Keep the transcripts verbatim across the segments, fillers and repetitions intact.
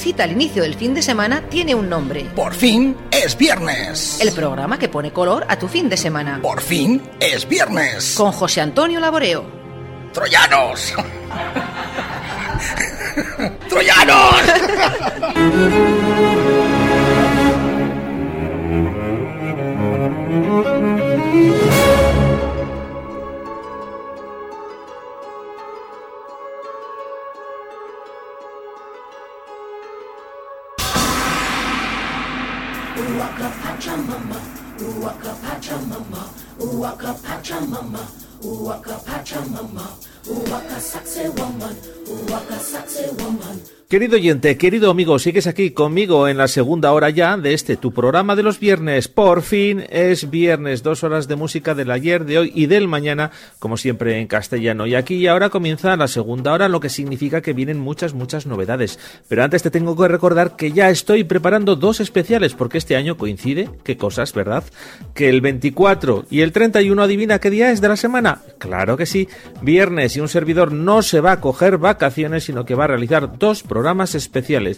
cita al inicio del fin de semana tiene un nombre. Por fin es viernes. El programa que pone color a tu fin de semana. Por fin es viernes. Con José Antonio Laboreo. ¡Troyanos! ¡Troyanos! Uwaka Pachamama, Uwaka Pachamama, Uwaka Pachamama, Uwaka Pachamama, Uwaka Saxe Woman, Uwaka Saxe Woman. Querido oyente, querido amigo, sigues aquí conmigo en la segunda hora ya de este tu programa de los viernes. Por fin es viernes, dos horas de música del ayer, de hoy y del mañana, como siempre en castellano. Y aquí y ahora comienza la segunda hora, lo que significa que vienen muchas, muchas novedades. Pero antes te tengo que recordar que ya estoy preparando dos especiales, porque este año coincide, qué cosas, ¿verdad? Que el veinticuatro y el treinta y uno, ¿adivina qué día es de la semana? Claro que sí, viernes, y un servidor no se va a coger vacaciones, sino que va a realizar dos programas programas especiales.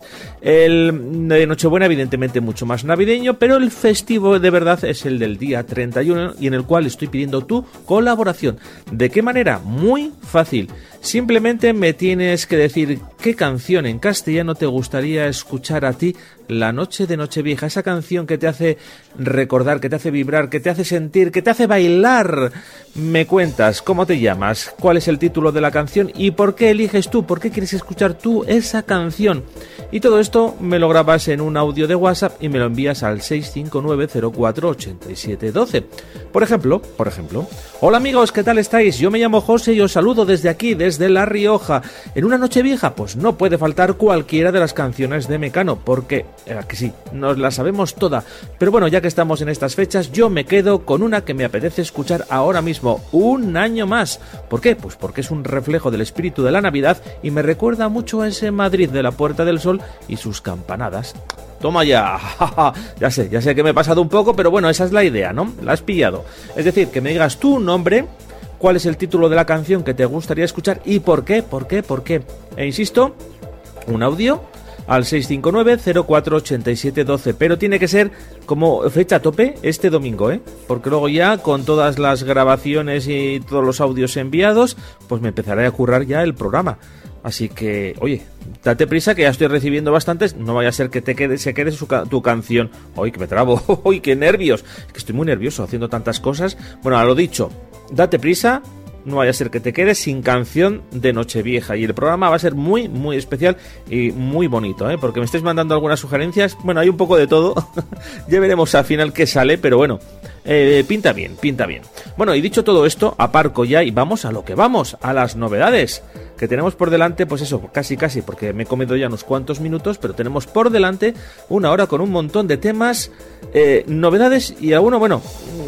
El de Nochebuena evidentemente mucho más navideño, pero el festivo de verdad es el del día treinta y uno, y en el cual estoy pidiendo tu colaboración. ¿De qué manera? Muy fácil. Simplemente me tienes que decir qué canción en castellano te gustaría escuchar a ti la noche de Nochevieja, esa canción que te hace recordar, que te hace vibrar, que te hace sentir, que te hace bailar. Me cuentas cómo te llamas, cuál es el título de la canción y por qué eliges tú, por qué quieres escuchar tú esa canción. Y todo esto me lo grabas en un audio de WhatsApp y me lo envías al seis cinco nueve cero cuatro ocho siete uno dos. Por ejemplo, por ejemplo, hola amigos, ¿qué tal estáis? Yo me llamo José y os saludo desde aquí, desde La Rioja. En una noche vieja, pues no puede faltar cualquiera de las canciones de Mecano, porque, eh, que sí, nos la sabemos toda. Pero bueno, ya que estamos en estas fechas, yo me quedo con una que me apetece escuchar ahora mismo, un año más. ¿Por qué? Pues porque es un reflejo del espíritu de la Navidad y me recuerda mucho a ese Madrid de la Puerta del Sol y sus campanadas. Toma ya, ya sé, ya sé que me he pasado un poco, pero bueno, esa es la idea, ¿no? La has pillado. Es decir, que me digas tu nombre, cuál es el título de la canción que te gustaría escuchar y por qué, por qué, por qué. E insisto, un audio al seis cinco nueve cero cuatro ocho siete uno dos, pero tiene que ser como fecha tope este domingo, ¿eh? Porque luego ya con todas las grabaciones y todos los audios enviados, pues me empezaré a currar ya el programa. Así que, oye, date prisa que ya estoy recibiendo bastantes, no vaya a ser que te quede, se quede su, tu canción. ¡Uy, que me trabo! ¡Uy, qué nervios! Es que estoy muy nervioso haciendo tantas cosas. Bueno, a lo dicho, date prisa, no vaya a ser que te quedes sin canción de Nochevieja. Y el programa va a ser muy, muy especial y muy bonito, ¿eh? Porque me estáis mandando algunas sugerencias. Bueno, hay un poco de todo. Ya veremos al final qué sale, pero bueno, eh, pinta bien, pinta bien. Bueno, y dicho todo esto, aparco ya y vamos a lo que vamos, a las novedades que tenemos por delante. Pues eso, casi casi, porque me he comido ya unos cuantos minutos, pero tenemos por delante una hora con un montón de temas, eh, novedades y alguno, bueno,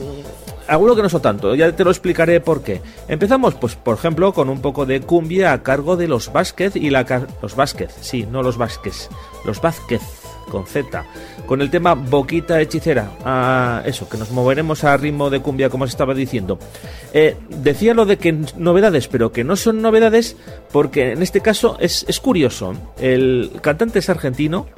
alguno que no son tanto, ya te lo explicaré por qué. Empezamos, pues por ejemplo, con un poco de cumbia a cargo de los Vázquez y la... Car- los Vázquez, sí, no los Vázquez, los Vázquez, con Z, con el tema Boquita Hechicera. Ah, eso, que nos moveremos a ritmo de cumbia, como os estaba diciendo. Eh, decía lo de que novedades, pero que no son novedades, porque en este caso es, es curioso. El cantante es argentino,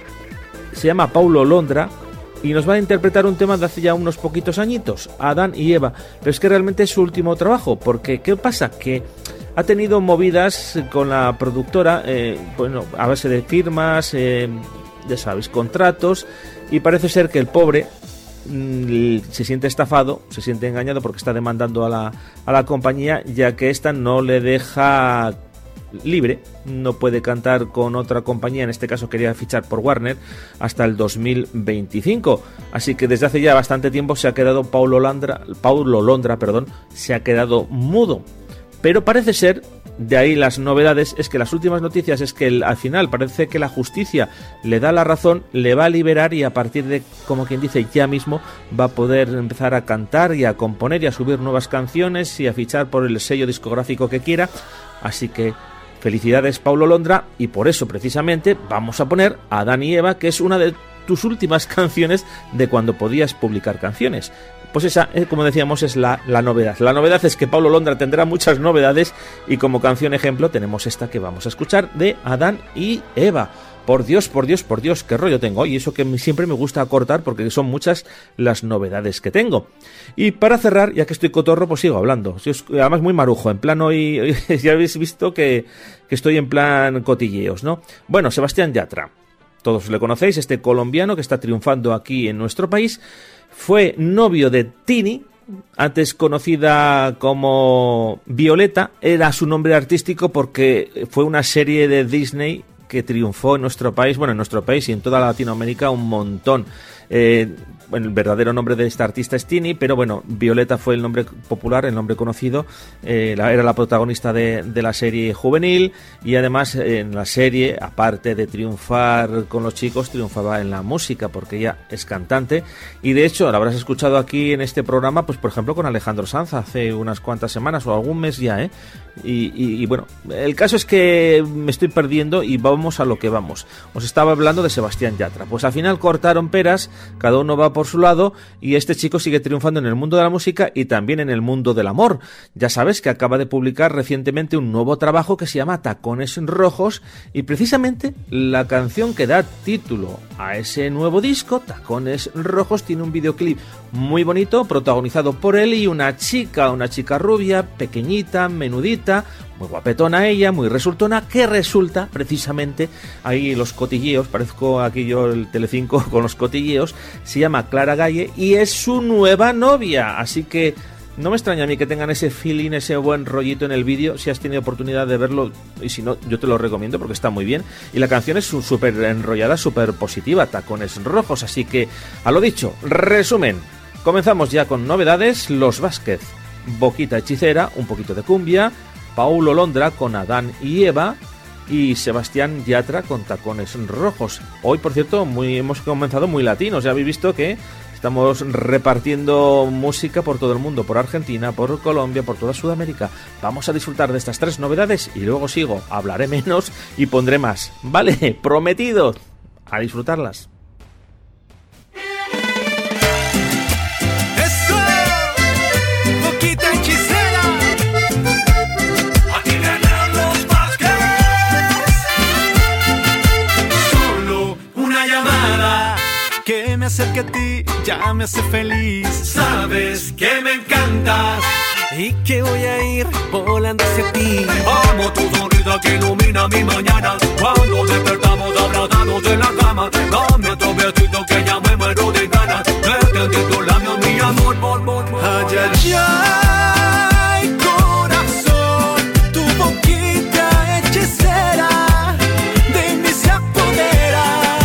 se llama Paulo Londra, y nos va a interpretar un tema de hace ya unos poquitos añitos, Adán y Eva. Pero es que realmente es su último trabajo, porque ¿qué pasa? Que ha tenido movidas con la productora, eh, bueno, a base de firmas, eh, ya sabéis, contratos, y parece ser que el pobre mmm, se siente estafado, se siente engañado porque está demandando a la, a la compañía, ya que esta no le deja libre, no puede cantar con otra compañía, en este caso quería fichar por Warner hasta el dos mil veinticinco, así que desde hace ya bastante tiempo se ha quedado Paulo Londra, Paulo Londra, perdón, se ha quedado mudo. Pero parece ser, de ahí las novedades, es que las últimas noticias es que el, al final parece que la justicia le da la razón, le va a liberar y a partir de, como quien dice, ya mismo va a poder empezar a cantar y a componer y a subir nuevas canciones y a fichar por el sello discográfico que quiera. Así que felicidades, Paulo Londra, y por eso precisamente vamos a poner a Adán y Eva, que es una de tus últimas canciones de cuando podías publicar canciones. Pues esa, como decíamos, es la, la novedad. La novedad es que Paulo Londra tendrá muchas novedades y como canción ejemplo tenemos esta que vamos a escuchar de Adán y Eva. Por Dios, por Dios, por Dios, qué rollo tengo. Y eso que siempre me gusta acortar porque son muchas las novedades que tengo. Y para cerrar, ya que estoy cotorro, pues sigo hablando. Además muy marujo, en plan hoy, hoy ya habéis visto que, que estoy en plan cotilleos, ¿no? Bueno, Sebastián Yatra. Todos le conocéis, este colombiano que está triunfando aquí en nuestro país. Fue novio de Tini, antes conocida como Violeta. Era su nombre artístico porque fue una serie de Disney que triunfó en nuestro país, bueno, en nuestro país y en toda Latinoamérica un montón. Eh, bueno, el verdadero nombre de esta artista es Tini, pero bueno, Violeta fue el nombre popular, el nombre conocido. Eh, la, era la protagonista de, de la serie juvenil y además en la serie, aparte de triunfar con los chicos, triunfaba en la música porque ella es cantante y de hecho la habrás escuchado aquí en este programa, pues por ejemplo con Alejandro Sanz hace unas cuantas semanas o algún mes ya, ¿eh? Y, y, y bueno, el caso es que me estoy perdiendo y vamos a lo que vamos. Os estaba hablando de Sebastián Yatra. Pues al final cortaron peras, cada uno va por su lado y este chico sigue triunfando en el mundo de la música y también en el mundo del amor. Ya sabes que acaba de publicar recientemente un nuevo trabajo que se llama Tacones Rojos y precisamente la canción que da título a ese nuevo disco, Tacones Rojos, tiene un videoclip muy bonito protagonizado por él y una chica, una chica rubia, pequeñita, menudita, muy guapetona ella, muy resultona, que resulta precisamente, ahí los cotilleos, parezco aquí yo el Telecinco con los cotilleos, se llama Clara Galle y es su nueva novia, así que no me extraña a mí que tengan ese feeling, ese buen rollito en el vídeo, si has tenido oportunidad de verlo, y si no, yo te lo recomiendo porque está muy bien, y la canción es súper enrollada, súper positiva, Tacones Rojos, así que, a lo dicho, resumen, comenzamos ya con novedades, Los Vázquez, Boquita Hechicera, un poquito de cumbia, Paulo Londra con Adán y Eva y Sebastián Yatra con Tacones Rojos. Hoy, por cierto, muy, hemos comenzado muy latinos. Ya habéis visto que estamos repartiendo música por todo el mundo, por Argentina, por Colombia, por toda Sudamérica. Vamos a disfrutar de estas tres novedades y luego sigo. Hablaré menos y pondré más. ¿Vale? Prometido. A disfrutarlas. Que me acerque a ti, ya me hace feliz. Sabes que me encantas y que voy a ir volando hacia ti. Amo tu sonrisa que ilumina mi mañana. Cuando despertamos abrazados en la cama, dame otro besito que ya me muero de ganas. Vete en tus labios, mi amor, amor, amor. Ay, ay, ay, corazón, tu boquita hechicera de mí se apodera.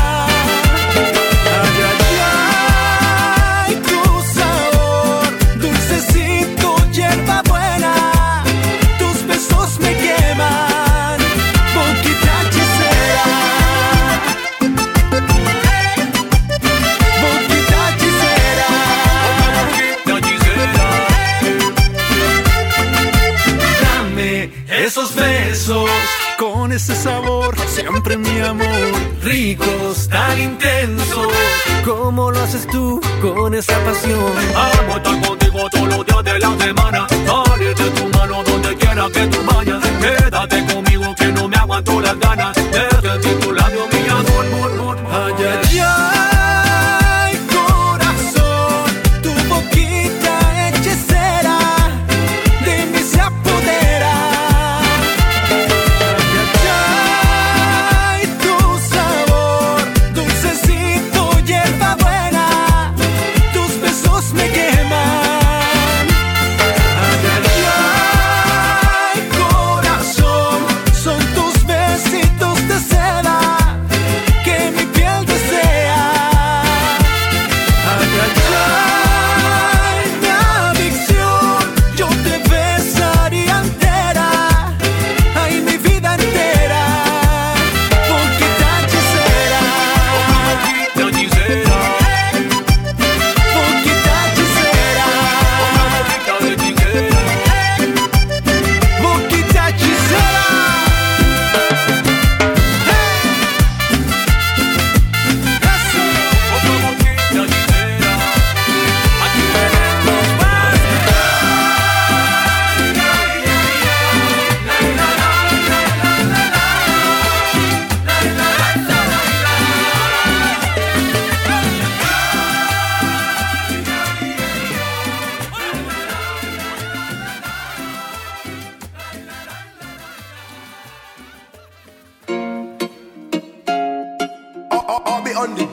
Esos besos con ese sabor, siempre mi amor, ricos, tan intensos, como lo haces tú con esa pasión. Amo estar contigo todos los días de la semana, salir de tu mano donde quiera que tú vayas. Quédate conmigo que no me aguanto las ganas de sentir tu labio, mi amor, amor, amor. Ay, ay, ay, corazón, tu boquita hechicera de mí se apodera. Me quema.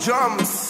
Drums.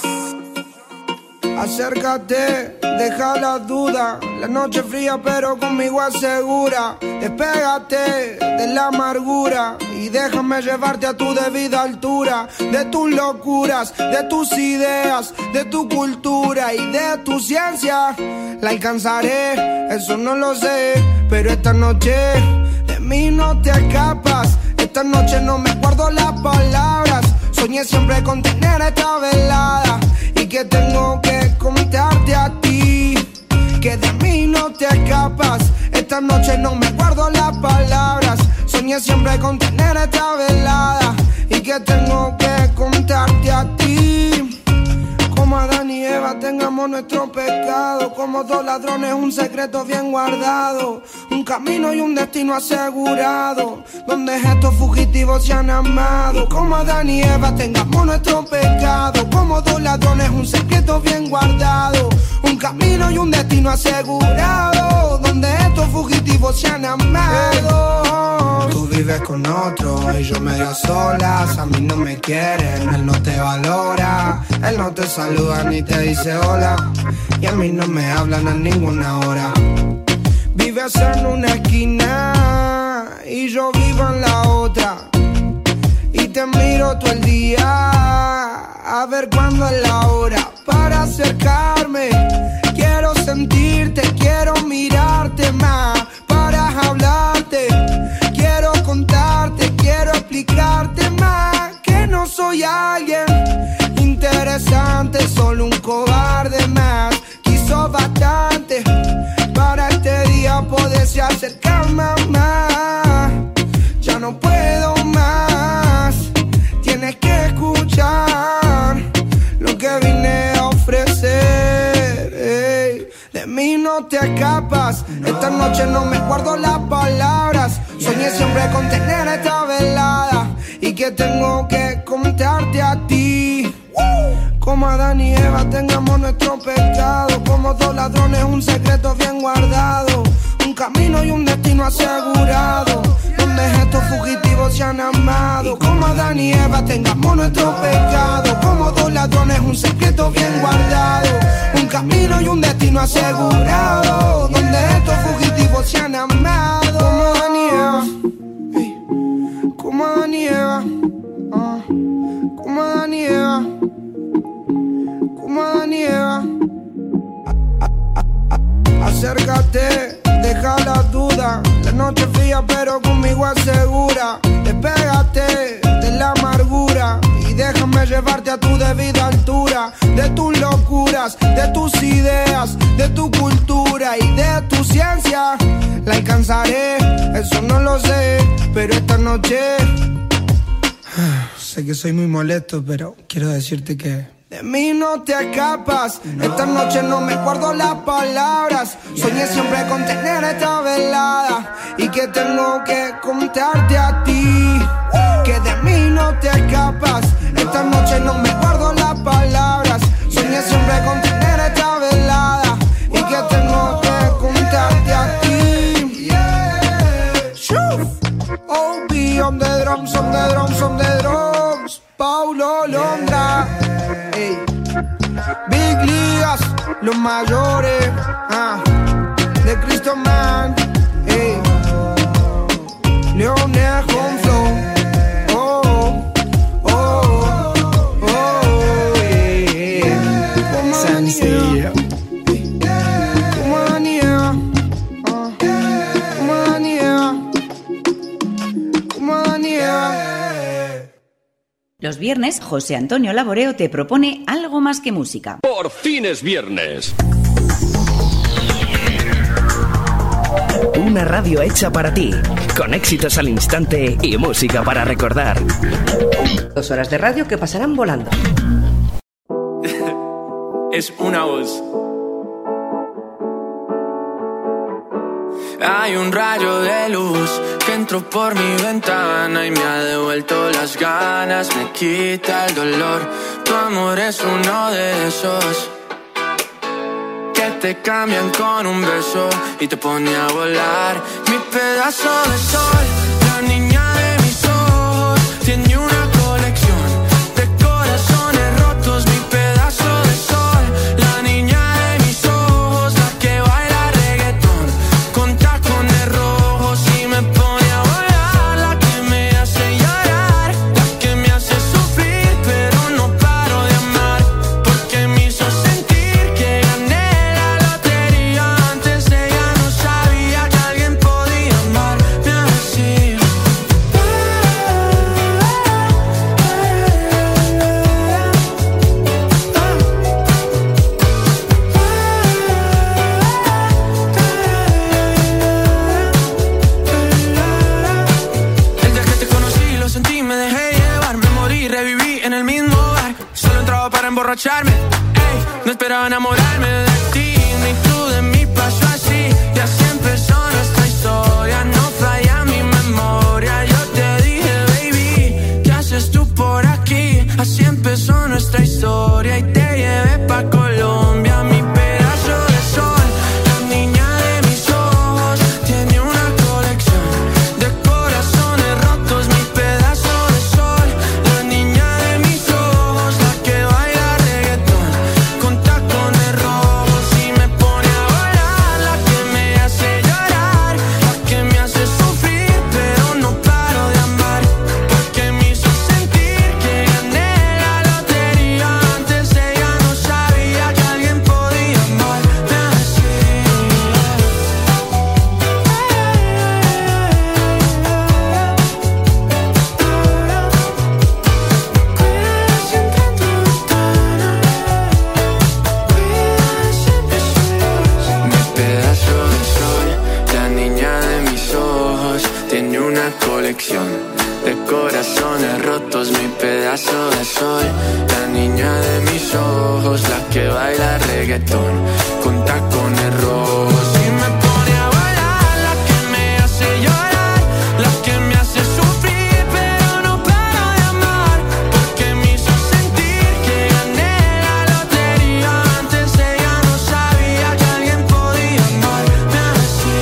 Acércate, deja la duda. La noche fría pero conmigo asegura. Despégate de la amargura y déjame llevarte a tu debida altura. De tus locuras, de tus ideas, de tu cultura y de tu ciencia. La alcanzaré, eso no lo sé, pero esta noche de mí no te escapas. Esta noche no me guardo las palabras. Soñé siempre con tener esta velada y que tengo que contarte a ti, que de mí no te escapas. Esta noche no me guardo las palabras. Soñé siempre con tener esta velada y que tengo que contarte a ti. Como Adán y Eva tengamos nuestro pecado, como dos ladrones un secreto bien guardado, un camino y un destino asegurado, donde estos fugitivos se han amado. Como Adán y Eva tengamos nuestro pecado, como dos ladrones un secreto bien guardado, un camino y un destino asegurado, donde estos fugitivos se han amado. Tú vives con otro y yo medio a solas. A mí no me quieren, él no te valora, él no te saluda ni te dice hola, y a mí no me hablan a ninguna hora. Vives en una esquina y yo vivo en la otra, y te miro todo el día a ver cuándo es la hora para acercarme. Quiero sentirte, quiero mirarte más para hablarte. Quiero contarte, quiero explicarte más que no soy alguien interesante, solo un cobarde más. Quiso bastante para este día poderse acercar más. Ya no puedo más, tienes que escuchar lo que vine a ofrecer. Ey, de mí no te escapas, esta noche no me guardo las palabras. Soñé siempre con tener esta velada y que tengo que contarte a ti. Como Adán y Eva tengamos nuestro pecado, como dos ladrones un secreto bien guardado, un camino y un destino asegurado, donde estos fugitivos se han amado. Como Adán y Eva tengamos nuestro pecado, como dos ladrones un secreto bien guardado, un camino y un destino asegurado, donde estos fugitivos se han amado. Como Adán y Eva, hey, como Adán y Eva, uh, como Adán y Eva, como Adán y Eva. Acércate, deja la duda. La noche fría pero conmigo asegura. Despégate de la amargura y déjame llevarte a tu debida altura. De tus locuras, de tus ideas, de tu cultura y de tu ciencia. La alcanzaré, eso no lo sé, pero esta noche sé que soy muy molesto, pero quiero decirte que de mí no te escapas. Esta noche no me guardo las palabras. Soñé siempre con tener esta velada y que tengo que contarte a ti, que de mí no te escapas. Esta noche no me guardo las palabras. Soñé siempre con tener esta velada y que tengo que contarte a ti. O B on the drums, on the drums, on the drums. Paulo Londra. Ey. Big Ligas, los mayores, ah, de Cristo Man, ey. Leonel con flow, oh, oh, oh, oh, ey. Como Sencillo, como Adán y Eva, ah, como Adán y Eva, como Adán y Eva. Los viernes, José Antonio Laboreo te propone algo más que música. Por fin es viernes. Una radio hecha para ti, con éxitos al instante y música para recordar. Dos horas de radio que pasarán volando. Es una voz. Hay un rayo de luz que entró por mi ventana y me ha devuelto las ganas, me quita el dolor. Tu amor es uno de esos que te cambian con un beso y te pone a volar. Mi pedazo de sol, la niña de mis ojos, tiene una colección de corazones rotos. emborracharme. Ey, no esperaba enamorarme de ti, ni tú de mí pasó así. Y así empezó nuestra historia, no falla mi memoria. Yo te dije, baby, ¿qué haces tú por aquí? Así empezó nuestra historia y te llevé pa' Colombia, mi pedazo de sol. La niña de mis ojos tiene una colección de corazones rotos, mi pedazo de sol. La niña de mis ojos, la que baila reggaetón con tacones rojos y me pone a volar, la que me hace llorar, la que me hace sufrir, pero no paro de amar, porque me hizo sentir que gané la lotería. Antes ella no sabía que alguien podía amarme así. Mi pedazo de sol, la niña de mis ojos, tiene una colección de corazones rotos, mi pedazo de sol. La niña de mis ojos, la que baila reggaetón con tacones rojos y me pone a volar, la que me hace llorar, la que me hace sufrir, pero no paro de amar, porque me hizo sentir que gané la lotería. Antes ella no sabía que alguien podía amarme así.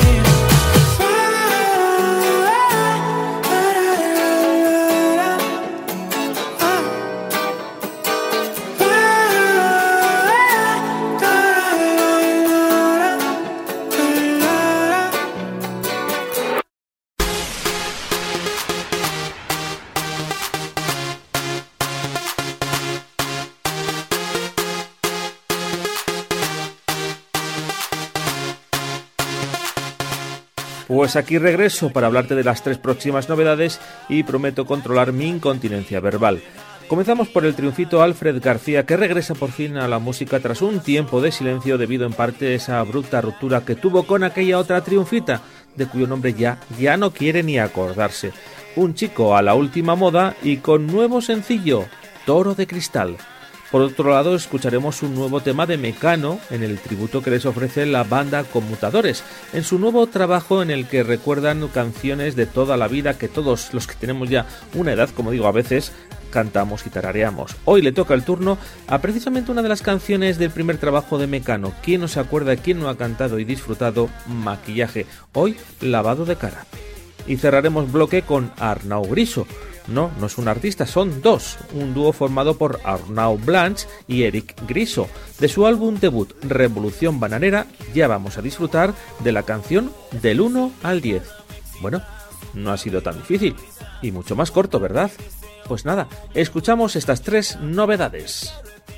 Pues aquí regreso para hablarte de las tres próximas novedades y prometo controlar mi incontinencia verbal. Comenzamos por el triunfito Alfred García, que regresa por fin a la música tras un tiempo de silencio debido en parte a esa abrupta ruptura que tuvo con aquella otra triunfita, de cuyo nombre ya, ya no quiere ni acordarse. Un chico a la última moda y con nuevo sencillo, Toro de Cristal. Por otro lado, escucharemos un nuevo tema de Mecano en el tributo que les ofrece la banda Conmutadores, en su nuevo trabajo en el que recuerdan canciones de toda la vida que todos los que tenemos ya una edad, como digo a veces, cantamos y tarareamos. Hoy le toca el turno a precisamente una de las canciones del primer trabajo de Mecano. ¿Quién no se acuerda, quién no ha cantado y disfrutado Maquillaje? Hoy, Lavado de Cara. Y cerraremos bloque con Arnau Griso. No, no es un artista, son dos, un dúo formado por Arnau Blanch y Eric Griso. De su álbum debut Revolución Bananera ya vamos a disfrutar de la canción Del uno al diez. Bueno, no ha sido tan difícil y mucho más corto, ¿verdad? Pues nada, escuchamos estas tres novedades.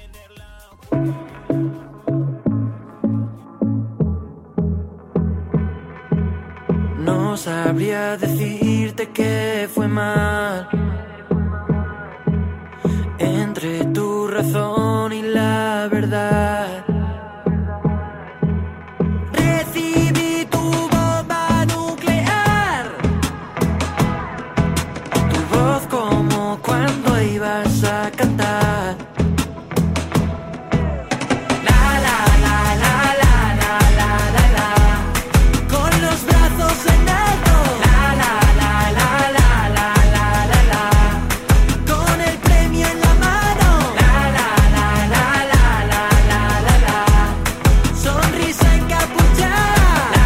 No sabría decirte que fue mal entre tu razón y la verdad. Recibí tu bomba nuclear, tu voz como cuando ibas a cantar. Sonrisa encapuchada.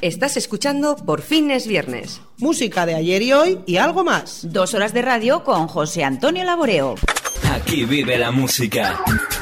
Estás escuchando Por fin es viernes. Música de ayer y hoy y algo más. Dos horas de radio con José Antonio Laboreo. Aquí vive la música.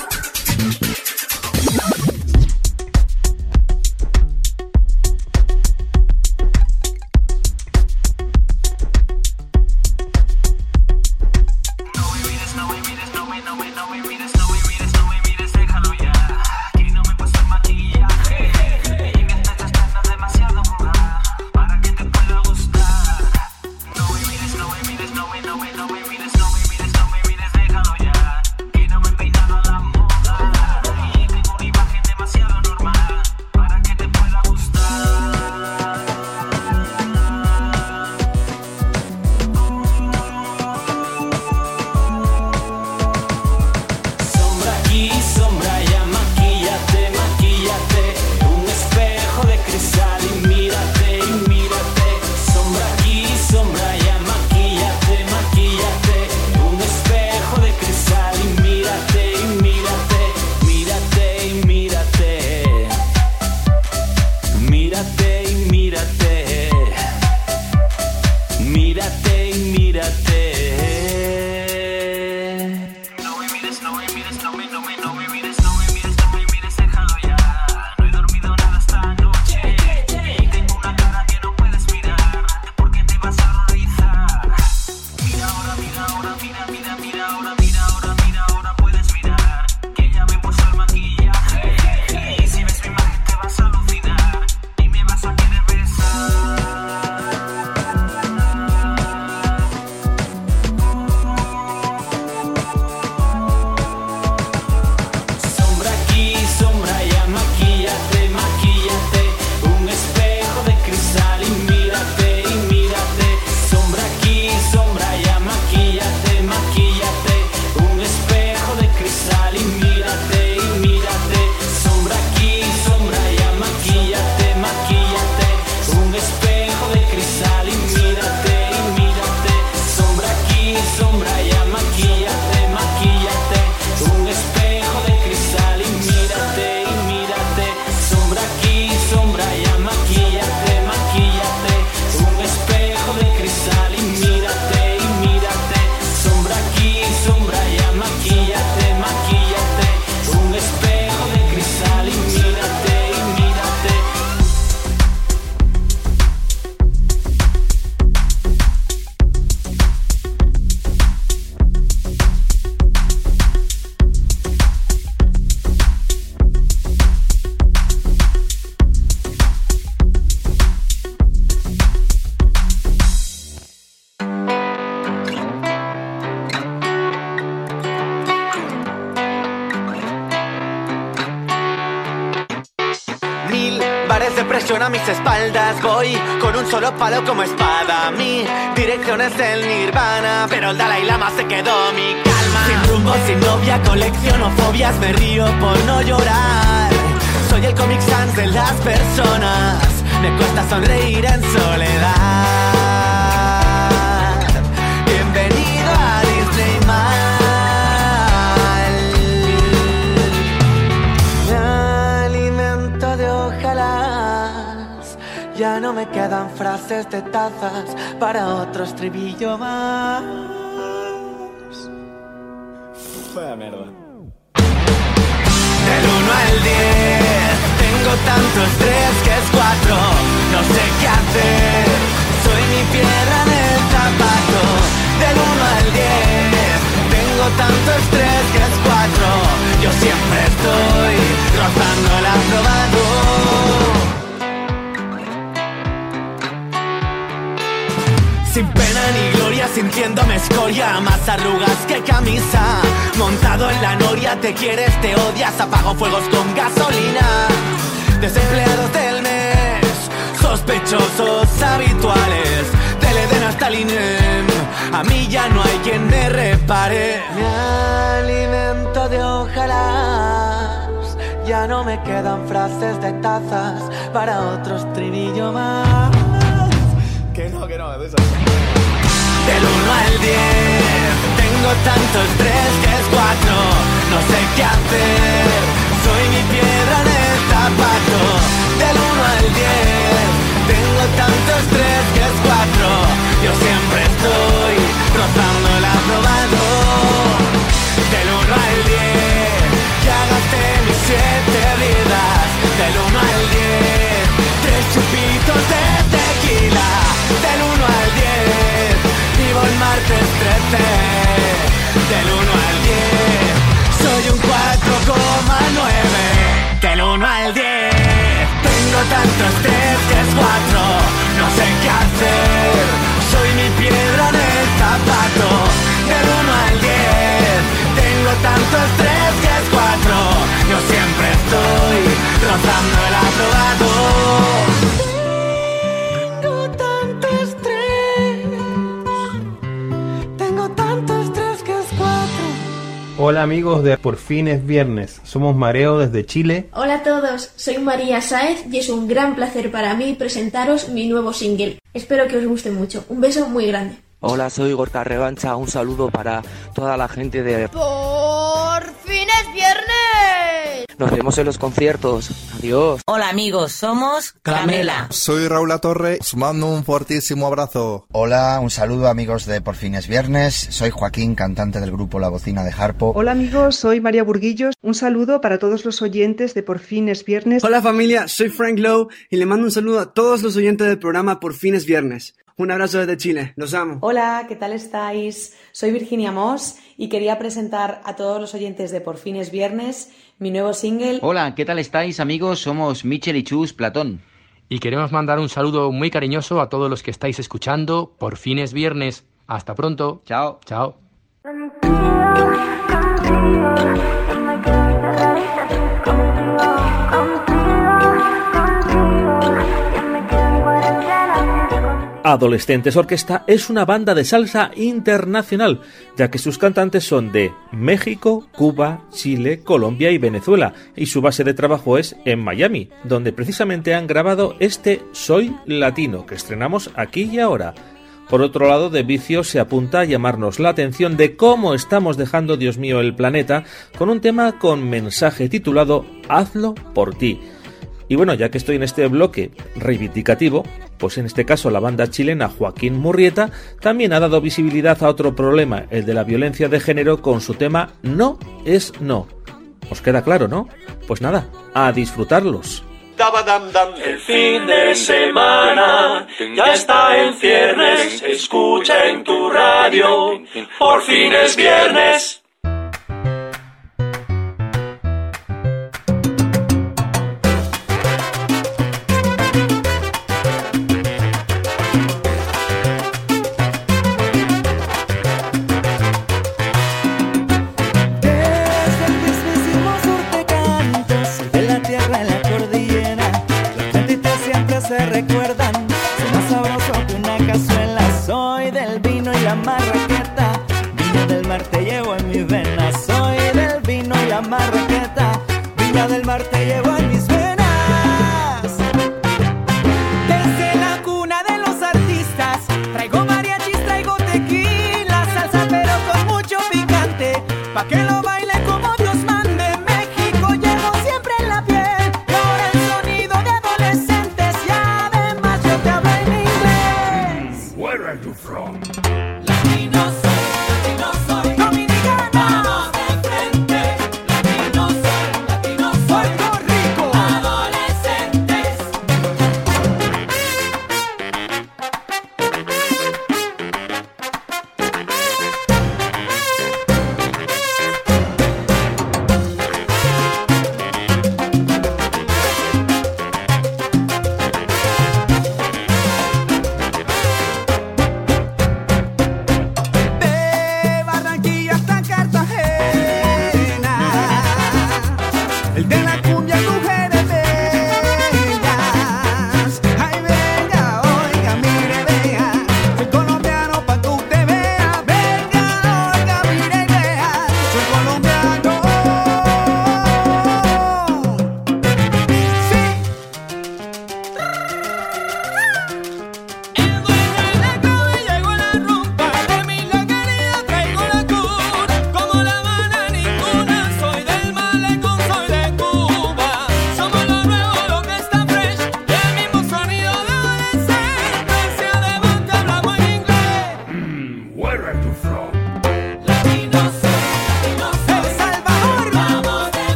A mis espaldas voy con un solo palo como espada. Mi dirección es el nirvana, pero el Dalai Lama se quedó mi calma. Sin rumbo, sin novia, colecciono fobias, me río por no llorar. Soy el Comic Sans de las personas, me cuesta sonreír en soledad. Bienvenido a Disney Mal. Ya no me quedan frases de tazas para otro estribillo más. Fue mierda. Del uno al diez tengo tanto estrés que es cuatro. No sé qué hacer, soy mi piedra en el zapato. Del uno al diez tengo tanto estrés que es cuatro. Yo siempre estoy rozando el aprobado. Sin pena ni gloria, sintiéndome escoria, más arrugas que camisa. Montado en la noria, te quieres, te odias, apago fuegos con gasolina. Desempleados del mes, sospechosos habituales, del Edén hasta el INEM, a mí ya no hay quien me repare. Me alimento de ojalás, ya no me quedan frases de tazas para otro estribillo más. Que no, que no, de eso. Del uno al diez tengo tanto estrés que es cuatro. No sé qué hacer, soy mi piedra en el zapato. Del uno al diez Tengo tanto estrés que es cuatro. Yo siempre estoy rozando el aprobado. Del uno al diez, ya gasté mis siete vidas. Del uno al diez, tres chupitos de tequila. Del uno al diez, vivo el martes trece. Del uno al diez, soy un cuatro coma nueve. Del uno al diez, tengo tanto estrés que es cuatro. No sé qué hacer, soy mi piedra en el zapato. Del uno al diez, tengo tanto estrés que es cuatro. Yo siempre estoy rozando el aprobado. Tengo tanto estrés, tengo tanto estrés que es cuatro. Hola amigos de Por fin es viernes, somos Mareo desde Chile. Hola a todos, soy María Sáez y es un gran placer para mí presentaros mi nuevo single. Espero que os guste mucho, un beso muy grande. Hola, soy Gorka Revancha, un saludo para toda la gente de ¡Por fin es viernes! Nos vemos en los conciertos, adiós. Hola amigos, somos Camela. Soy Raúl Latorre, os mando un fortísimo abrazo. Hola, un saludo amigos de Por fin es viernes, soy Joaquín, cantante del grupo La Bocina de Harpo. Hola amigos, soy María Burguillos, un saludo para todos los oyentes de Por fin es viernes. Hola familia, soy Frank Lowe y le mando un saludo a todos los oyentes del programa Por fin es viernes. Un abrazo desde Chile, los amo. Hola, ¿qué tal estáis? Soy Virginia Moss y quería presentar a todos los oyentes de Por fin es viernes mi nuevo single. Hola, ¿qué tal estáis amigos? Somos Michel y Chus Platón. Y queremos mandar un saludo muy cariñoso a todos los que estáis escuchando Por fin es viernes. Hasta pronto. Chao. Chao. Adolescentes Orquesta es una banda de salsa internacional, ya que sus cantantes son de México, Cuba, Chile, Colombia y Venezuela, y su base de trabajo es en Miami, donde precisamente han grabado este Soy Latino, que estrenamos aquí y ahora. Por otro lado, De Vicio se apunta a llamarnos la atención de cómo estamos dejando, Dios mío, el planeta, con un tema con mensaje titulado Hazlo por ti. Y bueno, ya que estoy en este bloque reivindicativo, pues en este caso la banda chilena Joaquín Murrieta también ha dado visibilidad a otro problema, el de la violencia de género, con su tema No es No. ¿Os queda claro, no? Pues nada, a disfrutarlos. El fin de semana ya está en ciernes, escucha en tu radio, por fin es viernes. Se recuerdan, soy más sabroso que una cazuela. Soy del vino y la marraqueta, Viña del Mar te llevo en mis venas. Soy del vino y la marraqueta, Viña del Mar te llevo en mis venas. Desde la cuna de los artistas, traigo mariachis, traigo tequila, salsa pero con mucho picante, pa' que lo baile como Dios mande. México llevo siempre en la piel, y ahora el sonido de adolescentes. Where are you from? Latino soy, latino soy, dominicano. Vamos de frente. Latino soy, latino soy, Puerto Rico. Adolescentes.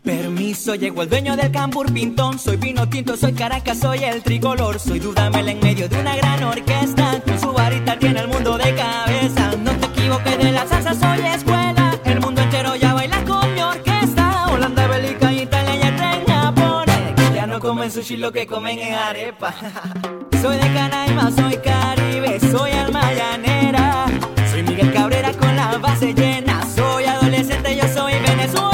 Permiso, llegó el dueño del Cambur Pintón. Soy vino tinto, soy Caracas, soy el tricolor. Soy Dudamel en medio de una gran orquesta. Con su varita tiene el mundo de cabeza. No te equivoques, de la salsa soy escuela. El mundo entero ya baila con mi orquesta. Holanda, Bélgica, Italia y hasta en Japón. Que ya no comen sushi, lo que comen es arepa. Soy de Canaima, soy Caribe, soy alma llanera. Soy Miguel Cabrera con la base llena. Soy adolescente, yo soy Venezuela.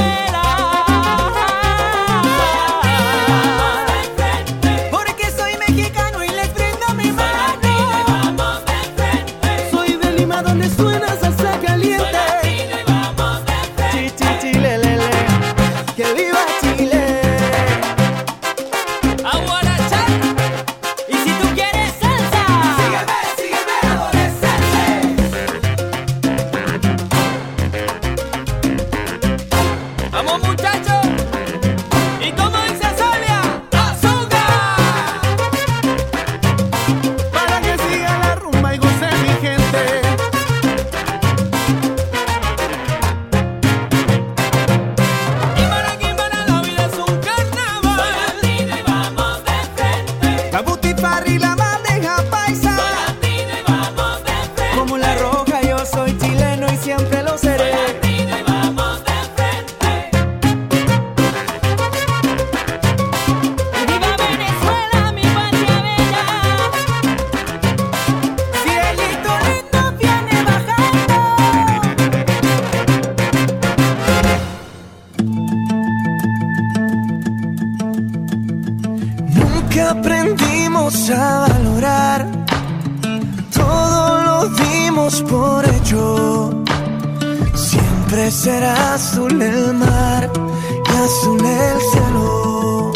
Aprendimos a valorar, todo lo dimos por hecho. Siempre será azul el mar y azul el cielo.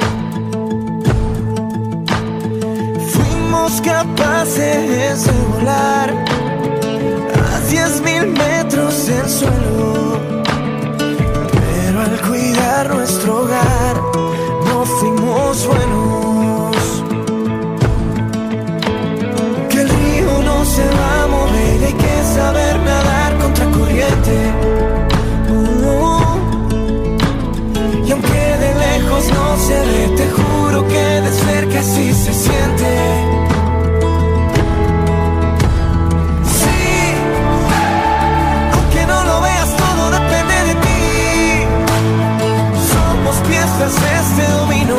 Fuimos capaces de volar a diez mil metros del suelo, pero al cuidar nuestro hogar no fuimos buenos. Se va a mover, hay que saber nadar contra corriente. Uh, y aunque de lejos no se ve, te juro que de cerca sí se siente. Sí, aunque no lo veas, todo depende de ti. Somos piezas de este dominó.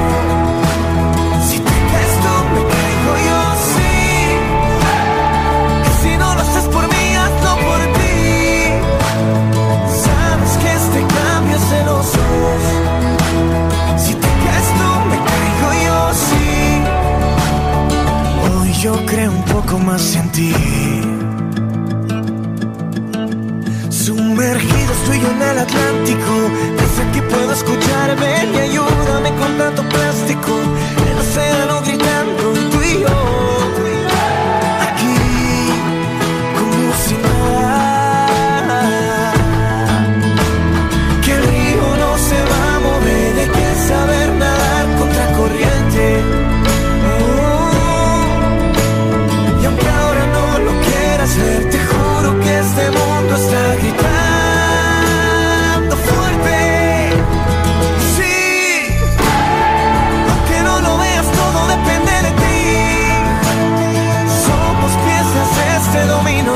Si te caes tú, me caigo yo. Por mí, hazlo por ti. Sabes que este cambio es de los dos. Si te caes tú, me caigo yo, sí. Hoy yo creo un poco más en ti. Sumergidos tú y yo en el Atlántico. Desde aquí puedo escuchar, ven y ayúdame con tanto plástico. El océano gritando, tú y yo. Saber nadar contra corriente. Oh, y aunque ahora no lo quieras ver, te juro que este mundo está gritando fuerte. Sí, aunque no lo veas, todo depende de ti. Somos piezas de este dominó.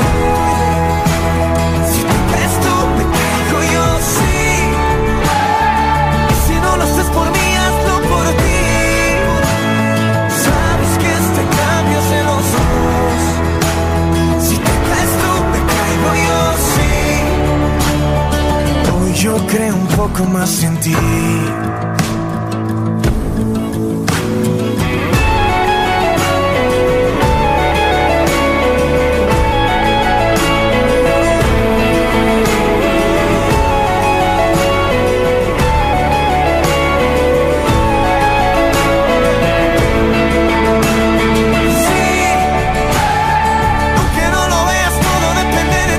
Si te caes tú, me caigo yo, sí. No lo haces por mí, hazlo por ti. Sabes que este cambio es de los dos. Si te caes tú, me caigo yo, sí. Hoy yo creo un poco más en ti.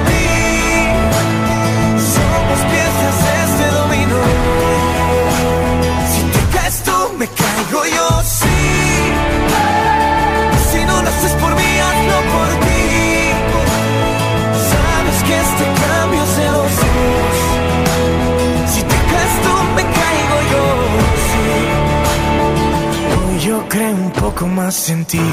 Somos piezas de este dominó. poco más en ti.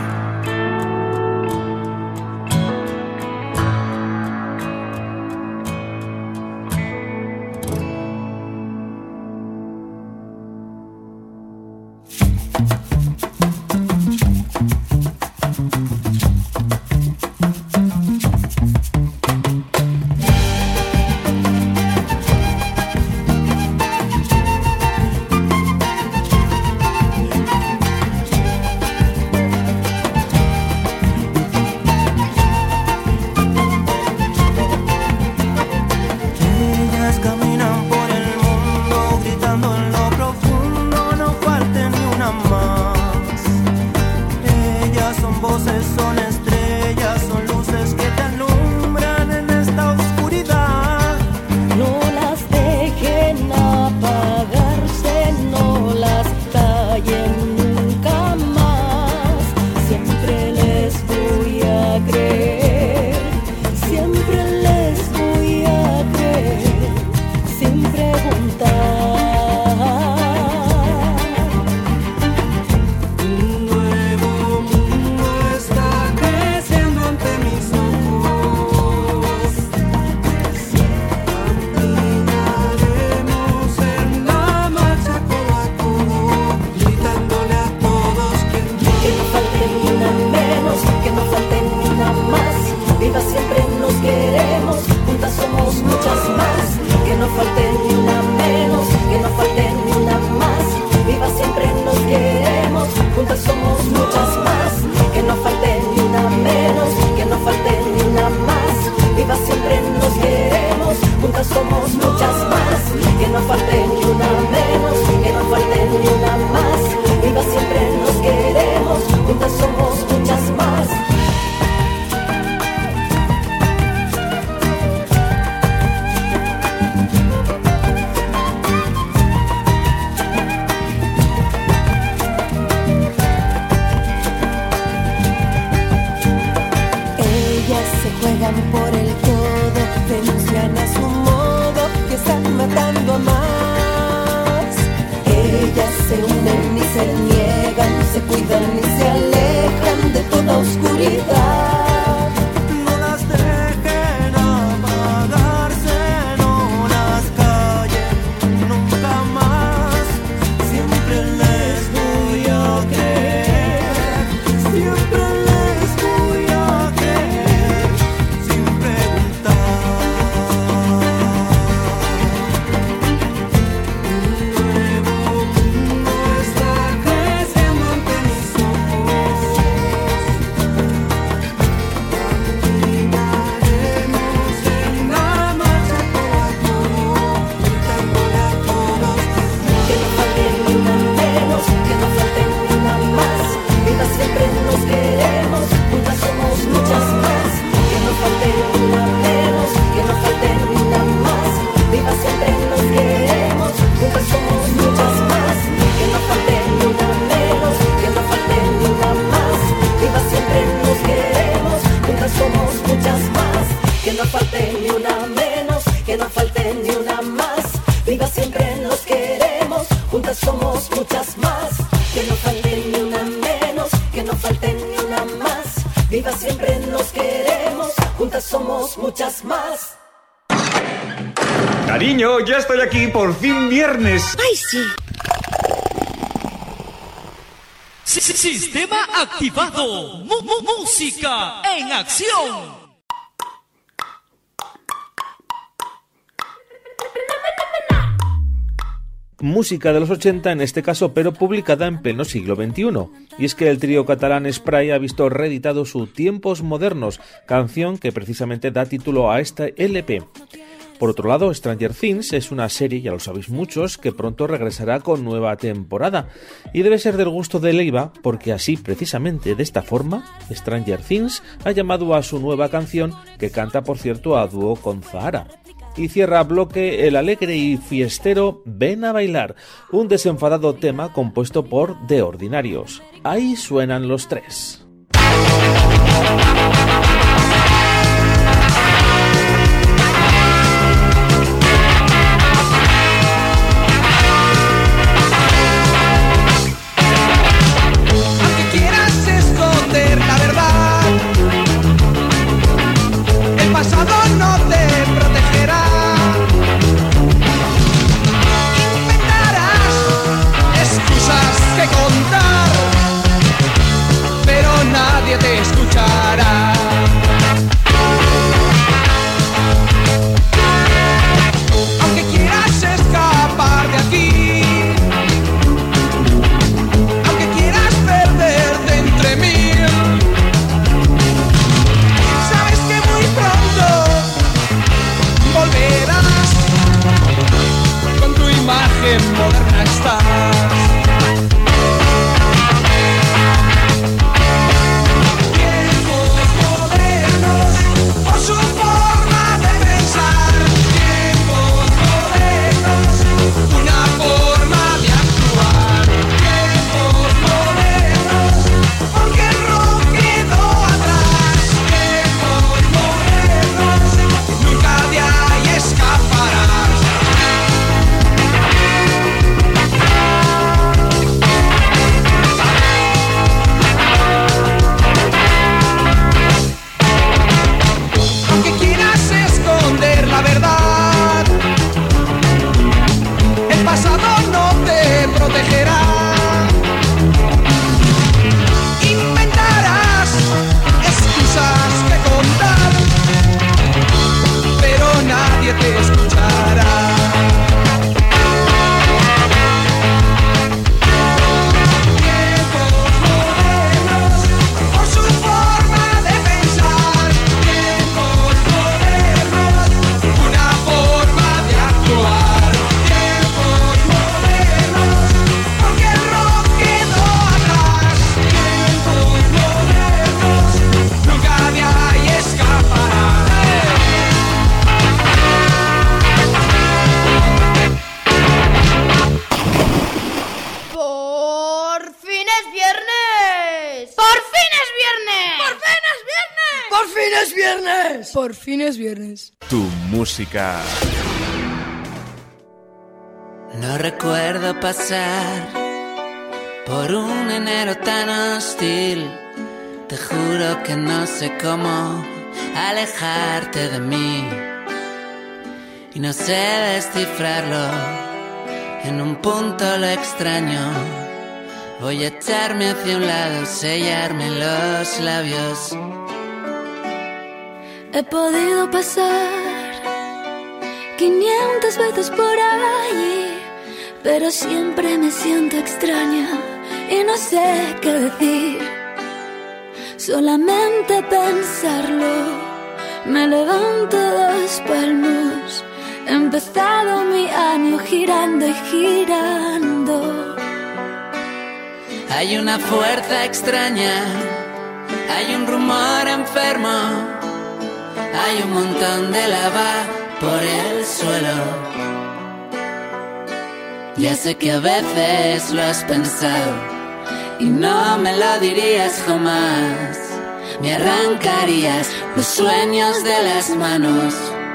Cariño, ya estoy aquí, por fin viernes. ¡Ay, sí! Sistema activado. Mu- mu- música en acción. Música de los ochenta en este caso, pero publicada en pleno siglo veintiuno. Y es que el trío catalán Spray ha visto reeditado su Tiempos Modernos, canción que precisamente da título a este L P. Por otro lado, Stranger Things es una serie, ya lo sabéis muchos, que pronto regresará con nueva temporada. Y debe ser del gusto de Leiva, porque así, precisamente de esta forma, Stranger Things ha llamado a su nueva canción, que canta por cierto a dúo con Zahara. Y cierra bloque el alegre y fiestero Ven a bailar, un desenfadado tema compuesto por The Ordinarios. Ahí suenan los tres. fin es viernes! ¡Por fin es viernes! Por fin es viernes. Tu música. No recuerdo pasar por un enero tan hostil. Te juro que no sé cómo alejarte de mí. Y no sé descifrarlo. En un punto lo extraño. Voy a echarme hacia un lado, sellarme los labios. He podido pasar quinientas veces por allí, pero siempre me siento extraña y no sé qué decir. Solamente pensarlo, me levanto dos palmos. He empezado mi año girando y girando. Hay una fuerza extraña, hay un rumor enfermo, hay un montón de lava por el suelo. Ya sé que a veces lo has pensado y no me lo dirías jamás. Me arrancarías los sueños de las manos.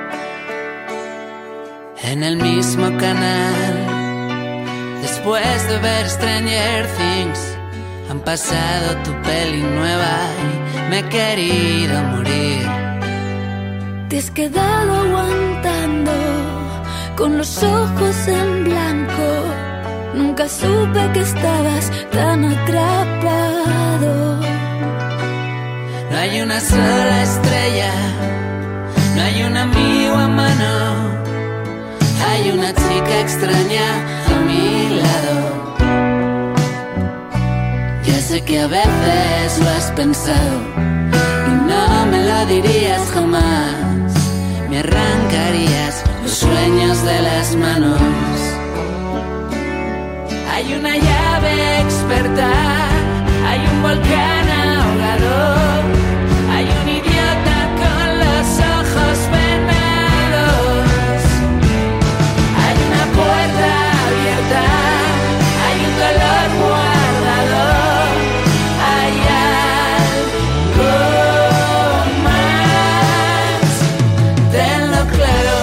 En el mismo canal, después de ver Stranger Things, han pasado tu peli nueva y me he querido morir. Te has quedado aguantando con los ojos en blanco. Nunca supe que estabas tan atrapado. No hay una sola estrella, no hay un amigo a mano. Hay una chica extraña a mi lado. Ya sé que a veces lo has pensado y no me lo dirías jamás. Me arrancarías los sueños de las manos. Hay una llave experta, hay un volcán ahogado, hay un idiota con los ojos venados. Hay una puerta abierta, hay un dolor guardado, hay algo más. Tenlo claro.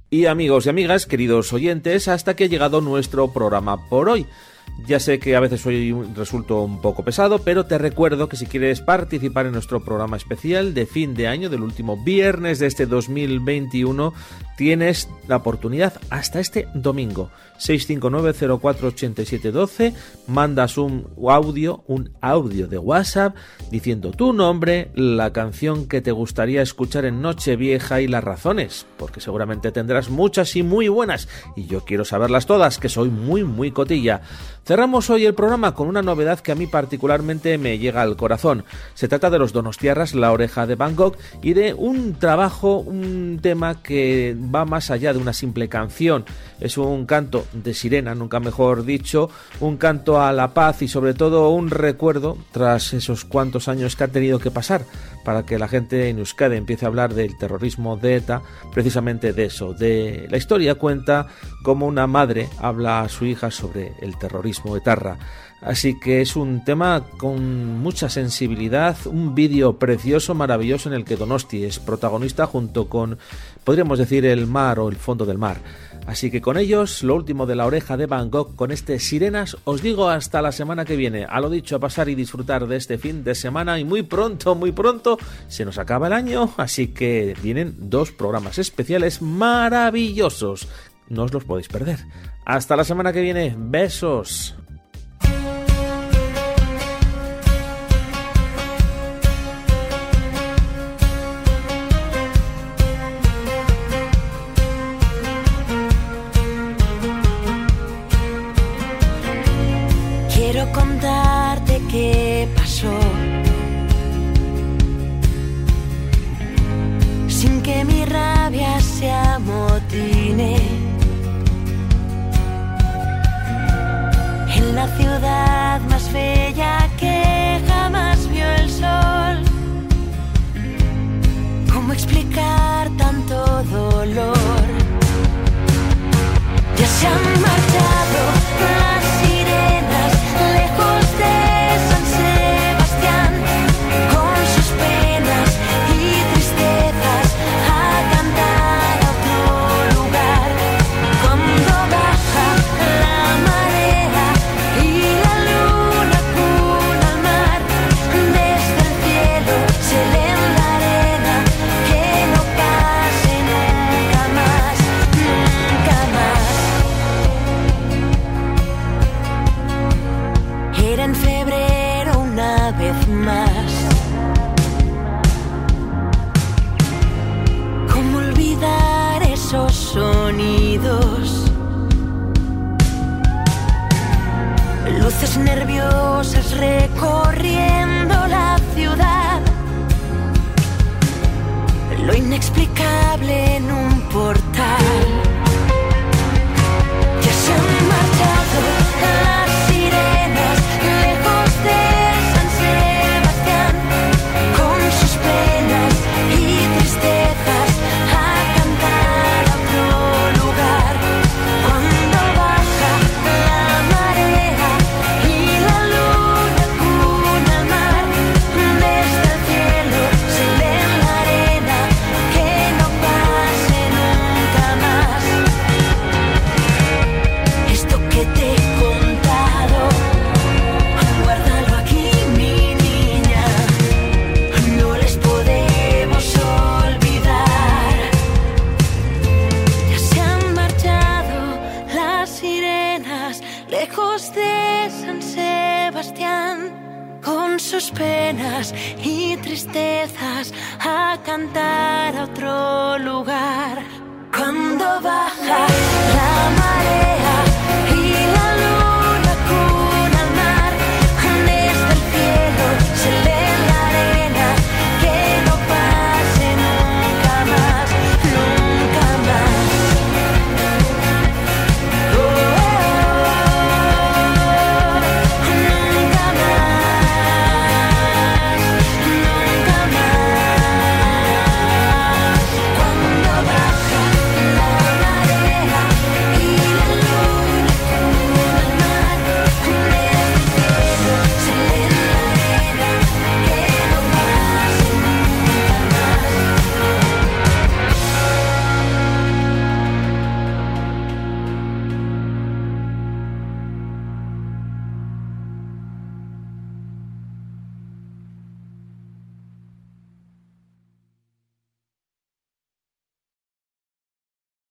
Y amigos y amigas, queridos oyentes, hasta que ha llegado nuestro programa por hoy. Ya sé que a veces hoy resulto un poco pesado, pero te recuerdo que si quieres participar en nuestro programa especial de fin de año, del último viernes de este dos mil veintiuno, tienes la oportunidad hasta este domingo. seis cinco nueve cero cuatro ocho siete uno dos, mandas un audio, un audio de WhatsApp diciendo tu nombre, la canción que te gustaría escuchar en Nochevieja y las razones, porque seguramente tendrás muchas y muy buenas, y yo quiero saberlas todas, que soy muy muy cotilla. Cerramos hoy el programa con una novedad que a mí particularmente me llega al corazón. Se trata de los donostiarras La Oreja de Van Gogh y de un trabajo, un tema que va más allá de una simple canción. Es un canto de sirena, nunca mejor dicho, un canto a la paz y sobre todo un recuerdo tras esos cuantos años que ha tenido que pasar para que la gente en Euskadi empiece a hablar del terrorismo de ETA, precisamente de eso, de la historia cuenta cómo una madre habla a su hija sobre el terrorismo etarra. Así que es un tema con mucha sensibilidad, un vídeo precioso, maravilloso, en el que Donosti es protagonista junto con, podríamos decir, el mar o el fondo del mar. Así que con ellos, lo último de La Oreja de Van Gogh, con este Sirenas, os digo hasta la semana que viene. A lo dicho, a pasar y disfrutar de este fin de semana, y muy pronto, muy pronto, se nos acaba el año, así que vienen dos programas especiales maravillosos. No os los podéis perder. Hasta la semana que viene. Besos. Quiero contarte qué pasó, sin que mi rabia se amotine. En la ciudad más bella que jamás vio el sol, ¿cómo explicar tanto dolor? Ya se han marchado las sirenas lejos de San Sebastián, con sus penas y tristezas a cantar a otro lugar. Cuando baja la marea y la luna cuna al mar, desde el cielo se lee en la arena que no pase nunca más, nunca más. Era en febrero una vez más. ¿Cómo olvidar esos sonidos? Luces nerviosas recorriendo la ciudad, lo inexplicable en un portal. Ya se han marchado las sirenas lejos de San Sebastián, con sus penas y tristezas a cantar a otro lugar. Cuando baja la marea y la luna cuna al mar, desde el cielo se lee en la arena que no pase nunca más. Esto que te he contado, guárdalo aquí, mi niña, no les podemos olvidar. Ya se han marchado las sirenas lejos de San Sebastián, con sus penas y tristezas a cantar a otro lugar. Cuando baja la